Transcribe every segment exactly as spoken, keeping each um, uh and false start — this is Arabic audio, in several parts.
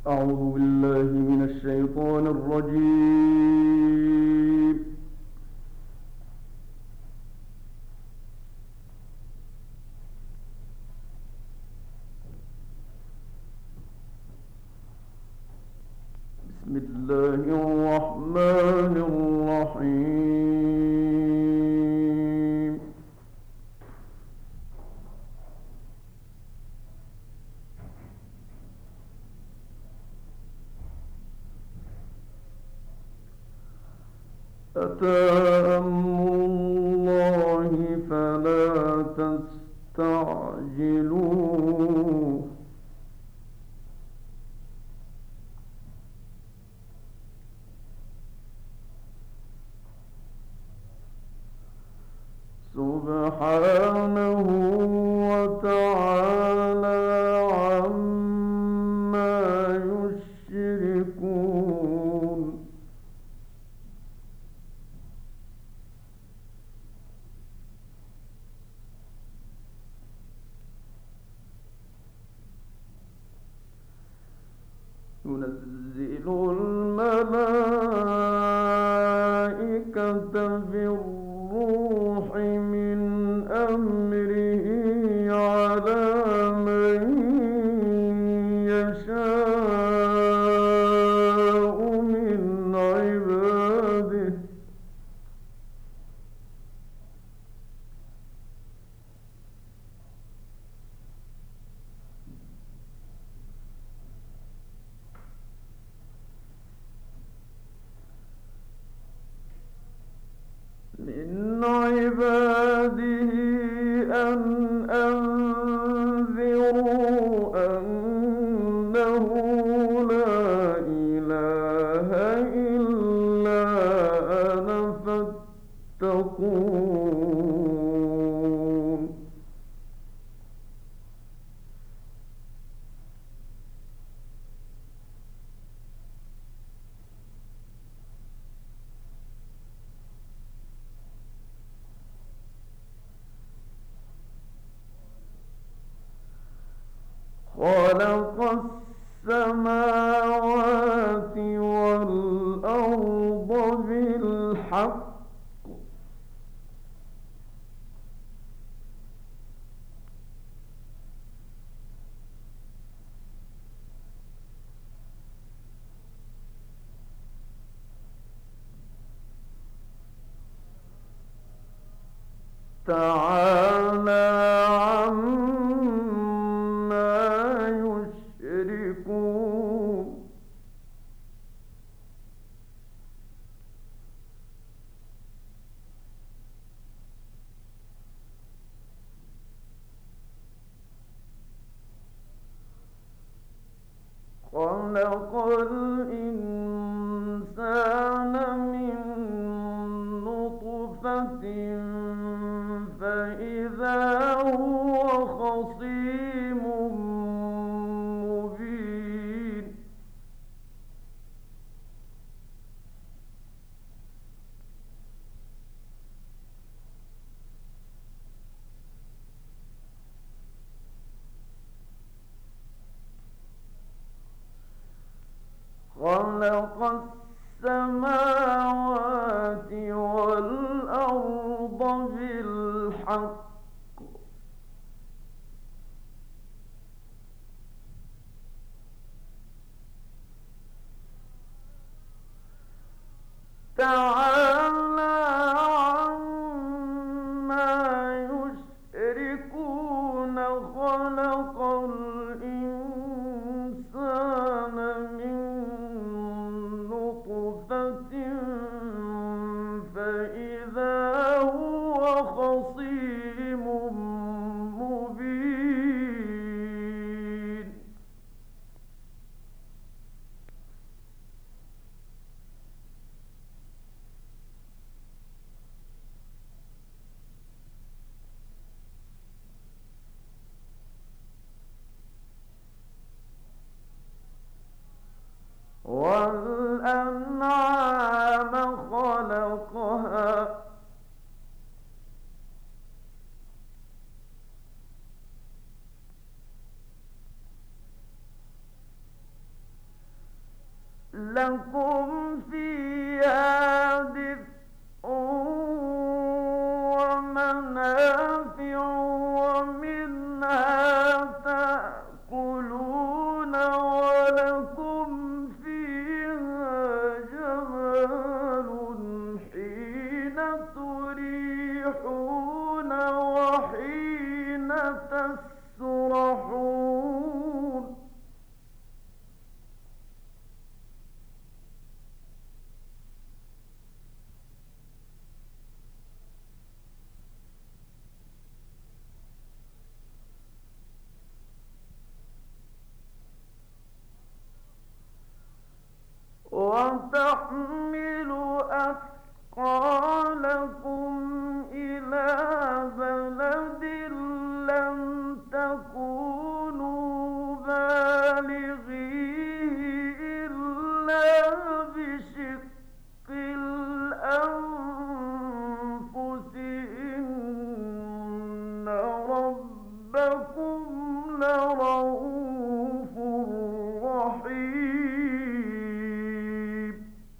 أعوذ بالله من الشيطان الرجيم. بسم الله الرحمن الرحيم. أتى أمر الله فلا تستعجلوه. سبحانه وتعالى عما يشركون. ينزل الملائكة بالروح من أمره على من يشاء من عباده من عباده أن أنذروا أنه لا إله إلا أنا فاتقون. خلق السماوات والأرض بالحق تعالى عما يشركون. خلق الإنسان من نطفة فإذا هو خصيم مبين. خلق السماوات والأرض بالحق تعالى عما يشركون. خلق الإنسان من نطفة فإذا هو خصيم مبين. لكم فيها دفء ومنافع ومنها تأكلون ولكم فيها جمال حين تريحون وحين تسرحون وتحمل أثقالكم إلى بلد لم تكونوا بالغيه إلا بشق الأنفس إن ربكم لرؤوف رحيم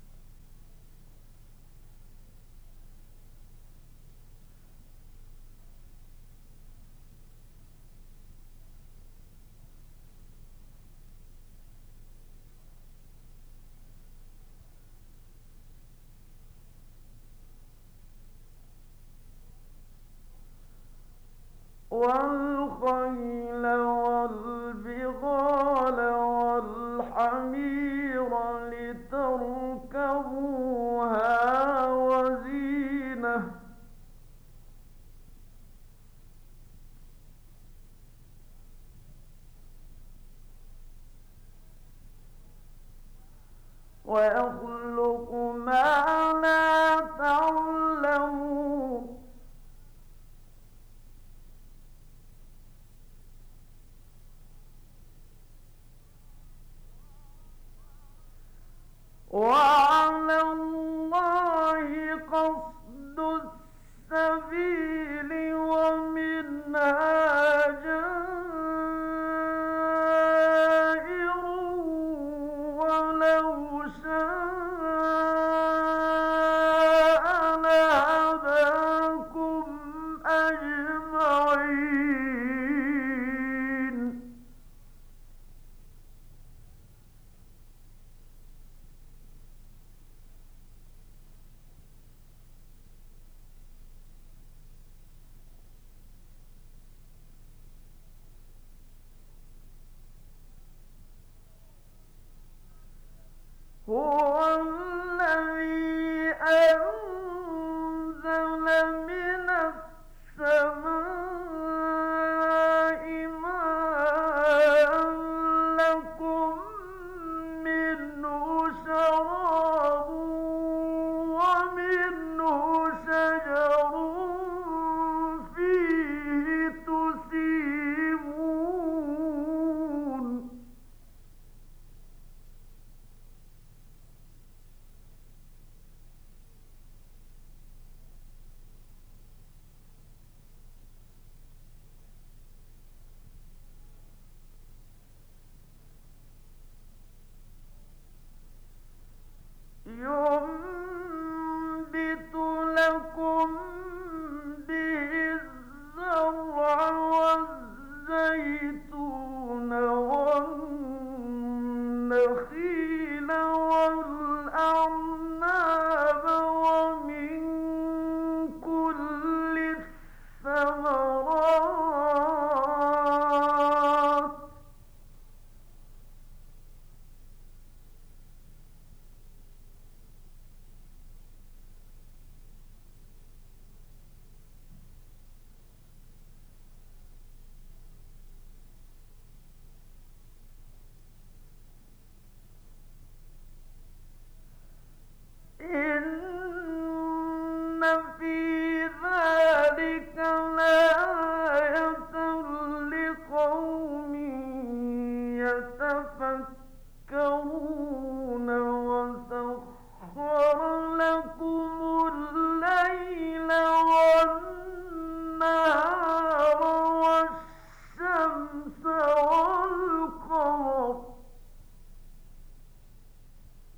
والخيل والبغال والحمير لتركبوها وزينة ويخلق ما لا تعلمون وعلى الله قصد السبيل ومنها جائر ولو شاء لهداكم أجمعين هو الذي أنزل من السماء ماء لكم منه شراب ومنه شجر فيه تسيمون ينبت لكم به الزرع والزيتون والنخيل والأعناب ومن كل الثمرات إن في ذلك لآية لقوم يتفكرون وسخر لكم الليل والنهار والشمس والقمر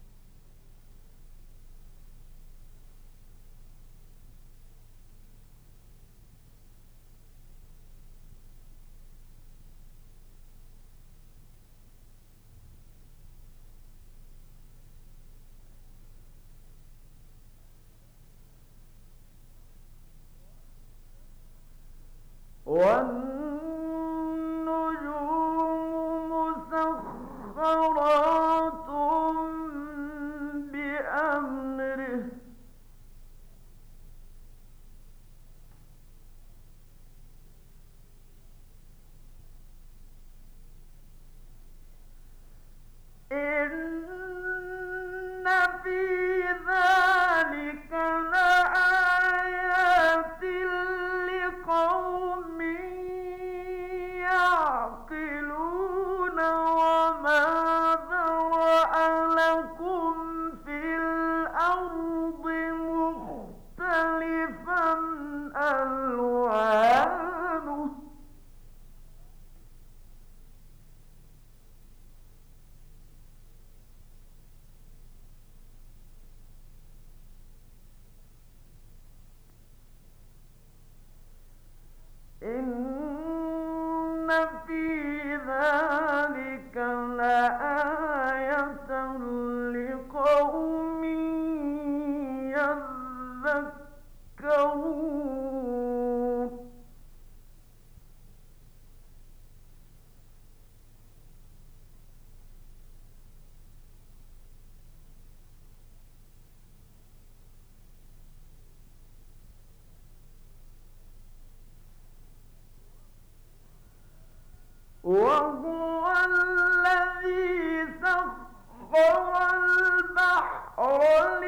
ذلك لآية لقوم يذكرون وهو الذي سخر البحر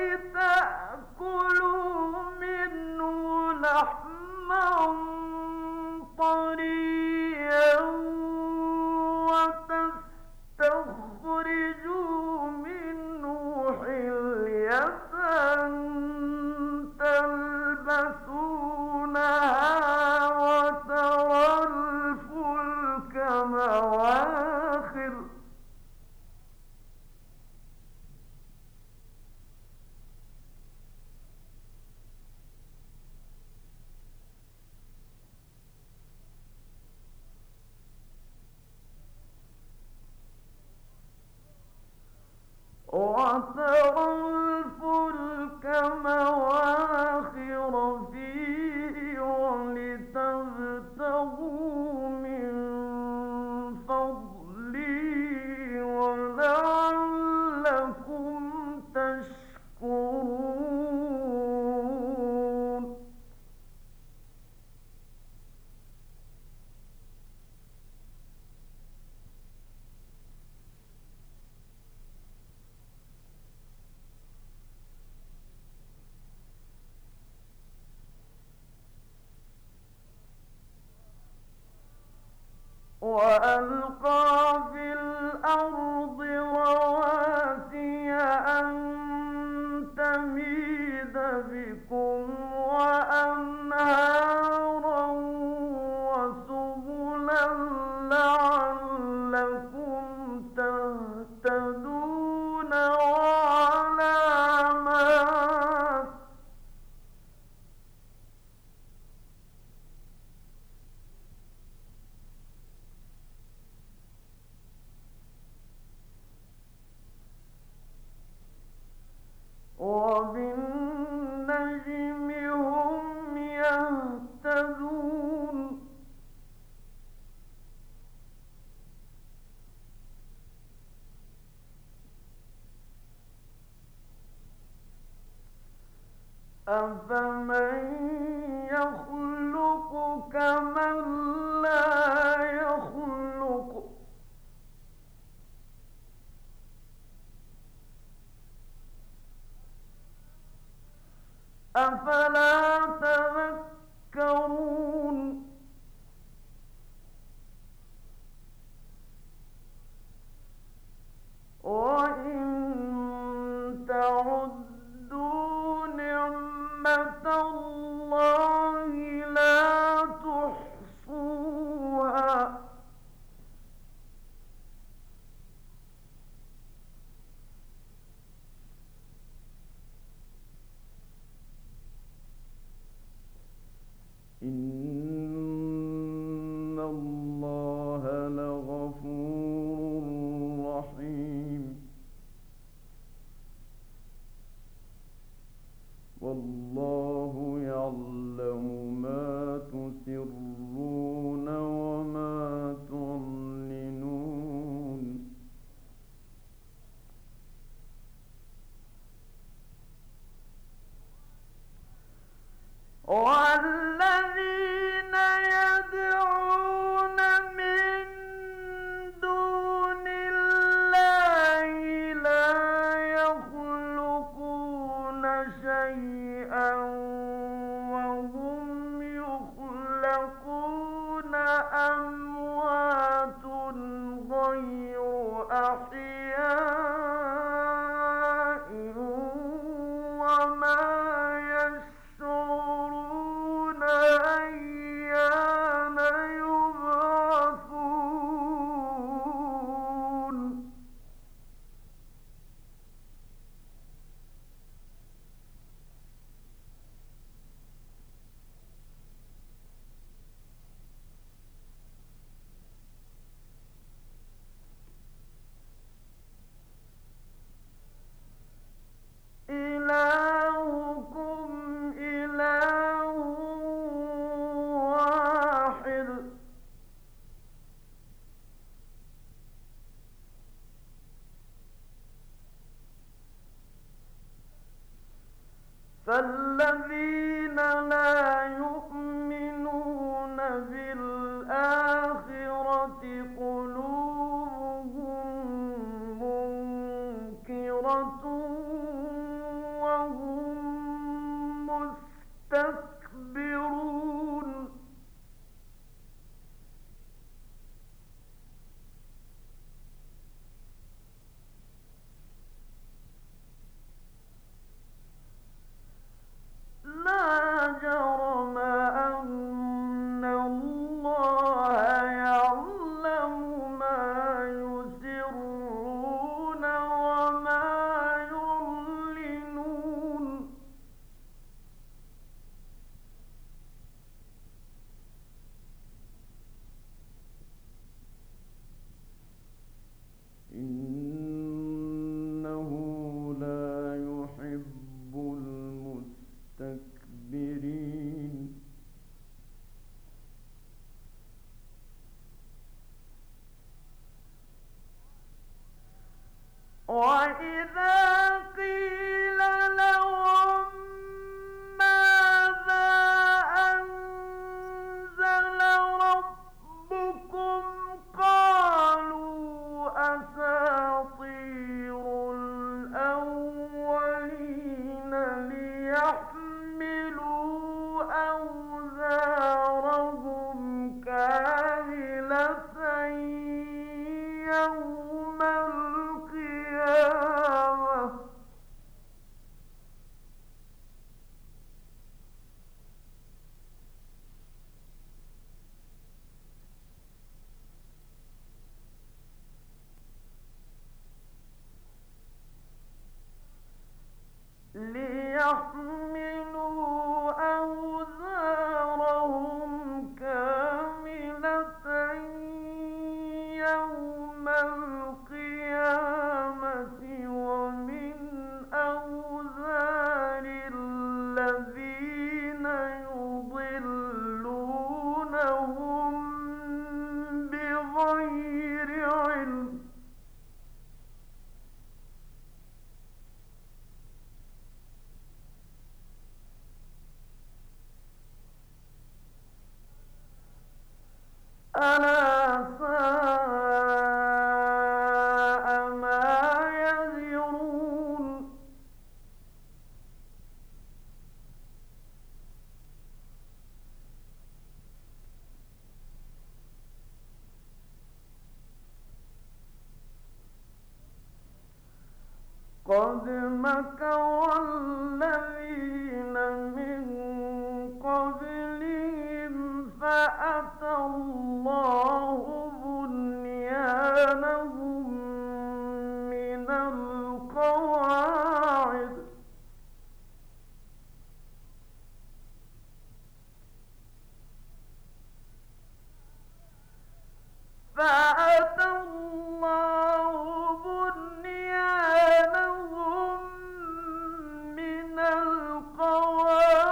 لتأكلوا منه لحما طريا وتستخرجوا منه حلية تلبسونها وترى الفلك مواخر وترى الفلك مواخر فيه ولتبتغوا من فضله ولعلكم تشكرون وألقى في الأرض رواسي أن تميد بكم وأنهارا وسبلا لعلكم تهتدون وعلامات وبالنجم هم يهتدون أفمن يخلق كمن لا يخلق أفلا تذكرون وإن تعدوا نعمة الله لا تحصوها إن الله لغفور رحيم والله يعلم ما تسرون وما تعلنون والذين يدعون من دون الله لا يخلقون شيئا وهم يخلقون أموات غير أحياء وما يشعرون أيان يبعثون فالذين لا يؤمنون بالآخرة قلوبهم منكرة وهم مستكبرون لا جرم أن الله يعلم ما يسرون وما يعلنون إنه لا يحب المستكبرين وإذا قيل لهم ماذا أنزل ربكم قالوا أساطير الأولين ليحملوا أوزارهم كاملة يوم القيامة ليحملوا أوزارهم كاملة يوم القيامة ومن أوزار الذين يضلونهم بغير علم ألا ساء ما يزرون قد مكر الذين من قبلهم فأتى الله بنيانهم من القواعد فأتى الله بنيانهم من القواعد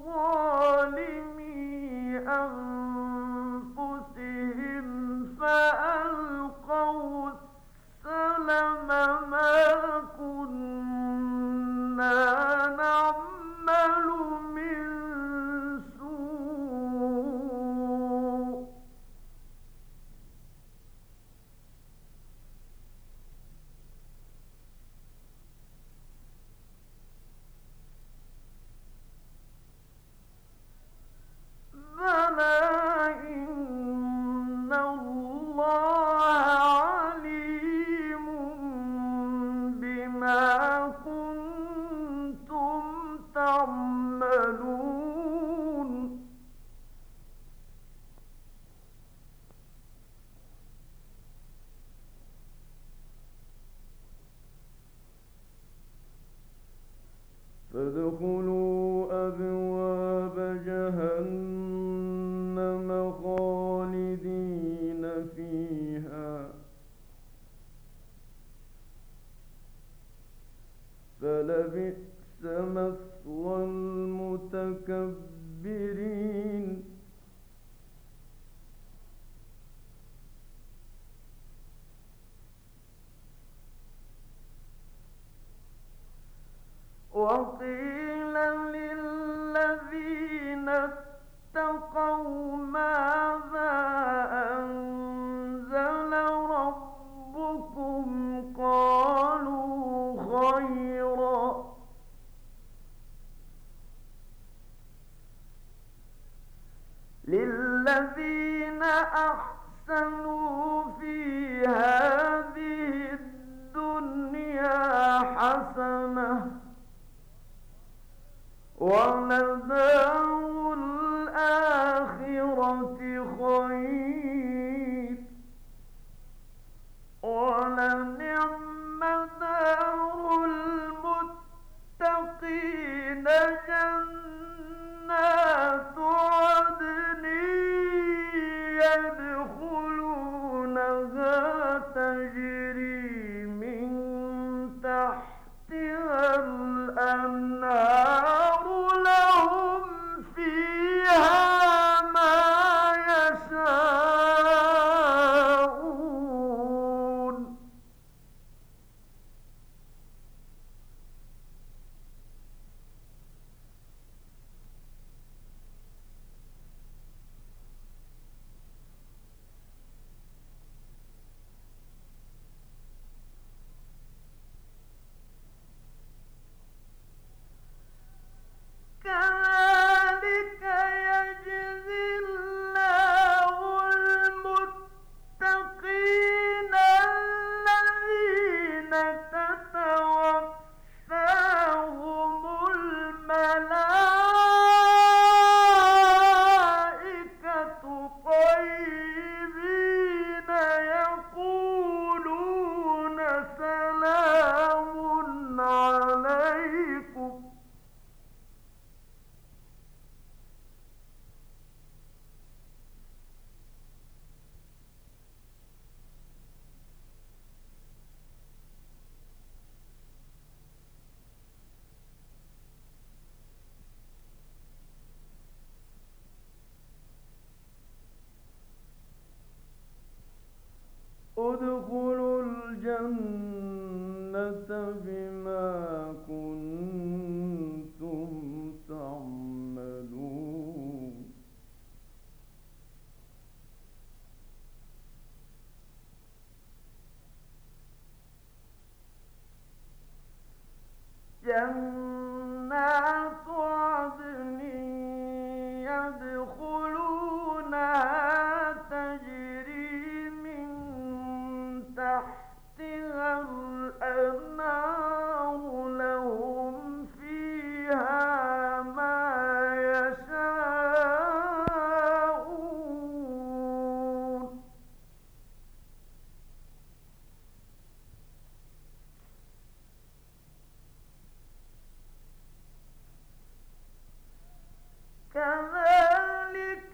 ظالمي أنفسهم فألقوا السلم ما كنا نعمل من سوء بلى إن الله عليم بما كنتم تعملون فادخلوا أبواب جهنم خالدين فيها فلبئس مثوى المتكبرين وقيل للذين اتقوا ماذا أنزل ربكم قالوا خيرا للذين أحسنوا في هذه الدنيا حسنة ولدار الآخرة خير ولنعم دار المتقين جنات عدن يدخلونها تجري من تحتها الأنهار لهم فيها ما يشاءون كذلك يجزي الله المتقين الذين تتوفاهم الملائكة طيبين يقولون سلام عليكم ادخلوا الجنة بما كنتم تعملون جنات عدن يدخلونها تجري من تحتها الأنهار لهم فيها ما يشاءون كذلك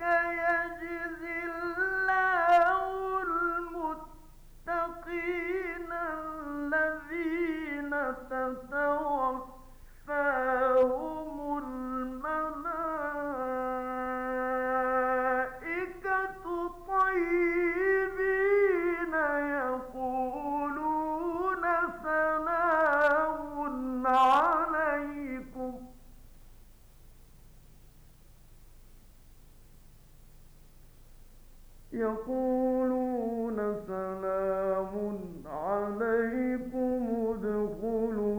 يقولون سلام عليكم ادخلوا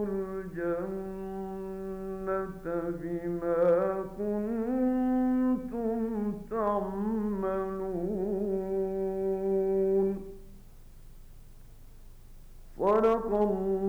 الجنة بما كنتم تعملون. صدق الله